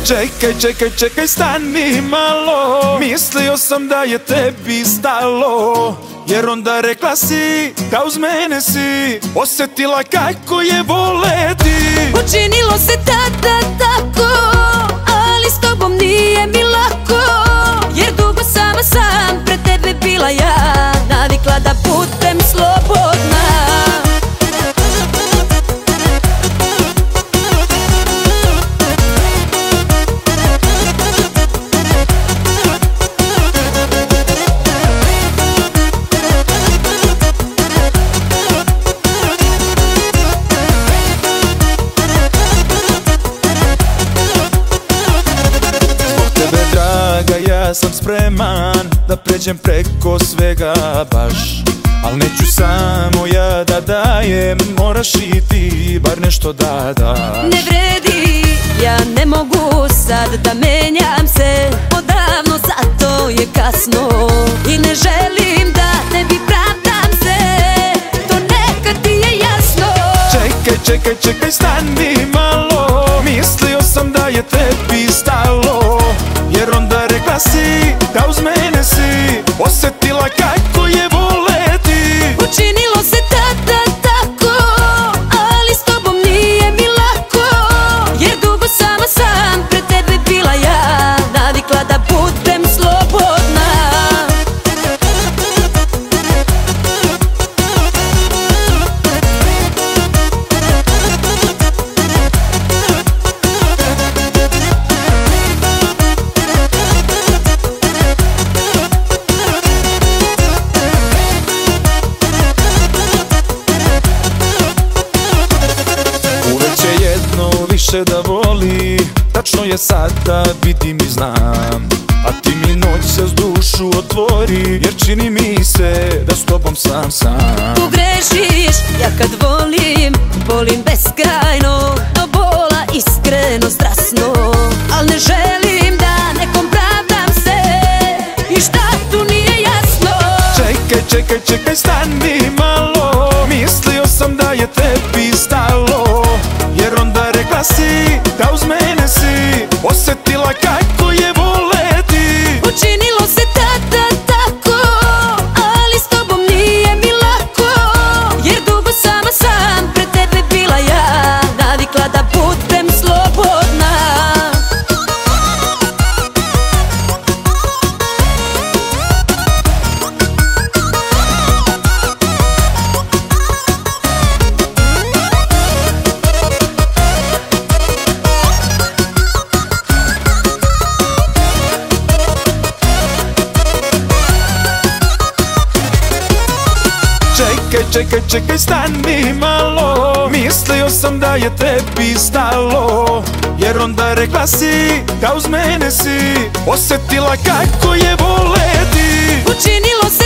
Čekaj, čekaj, čekaj, stani malo. Mislio sam da je tebi stalo, jer onda rekla si da uz mene si osjetila kako je voleti. Učinilo se tada tako, ali s tobom nije mi lako, jer dugo sama sam pred tebe bila ja, navikla da budem slobodna. Ja sam spreman da pređem preko svega baš, al neću samo ja da dajem, moraš i ti bar nešto da daš. Ne vredi, ja ne mogu sad da menjam se, odavno zato je kasno i ne želim da tebi pravdam se, to neka ti je jasno. Čekaj, čekaj, čekaj, stani malo. Mislio sam da je tebi stalo, jer onda rekla si da uz mene si osjetila kako je voleti. Učinilo se tada tako, ali s tobom nije mi lako, jer dugo sama sam pred tebe bila ja, navikla da budem slobodna. Više da voli, tačno je sada, vidim i znam, a ti mi noćas dušu otvori, jer čini mi se da s tobom sam. Pogrešiš, ja kad volim, volim beskrajno, do bola iskreno, strasno, al ne želim da nekom pravdam se, i šta tu nije jasno. Čekaj, čekaj, čekaj, stani malo. Mislio sam da je tebi stalo, jer onda rekla si da uz mene si osjetila kako je voleti. Učinilo se tada tako, ali s tobom nije mi lako, jer dugo sama sam pred tebe bila ja, navikla da budem slobodna. Čekaj, čekaj, čekaj, stani malo. Mislio sam da je tebi stalo, jer onda rekla si da uz mene si osjetila kako je voleti. Učinilo se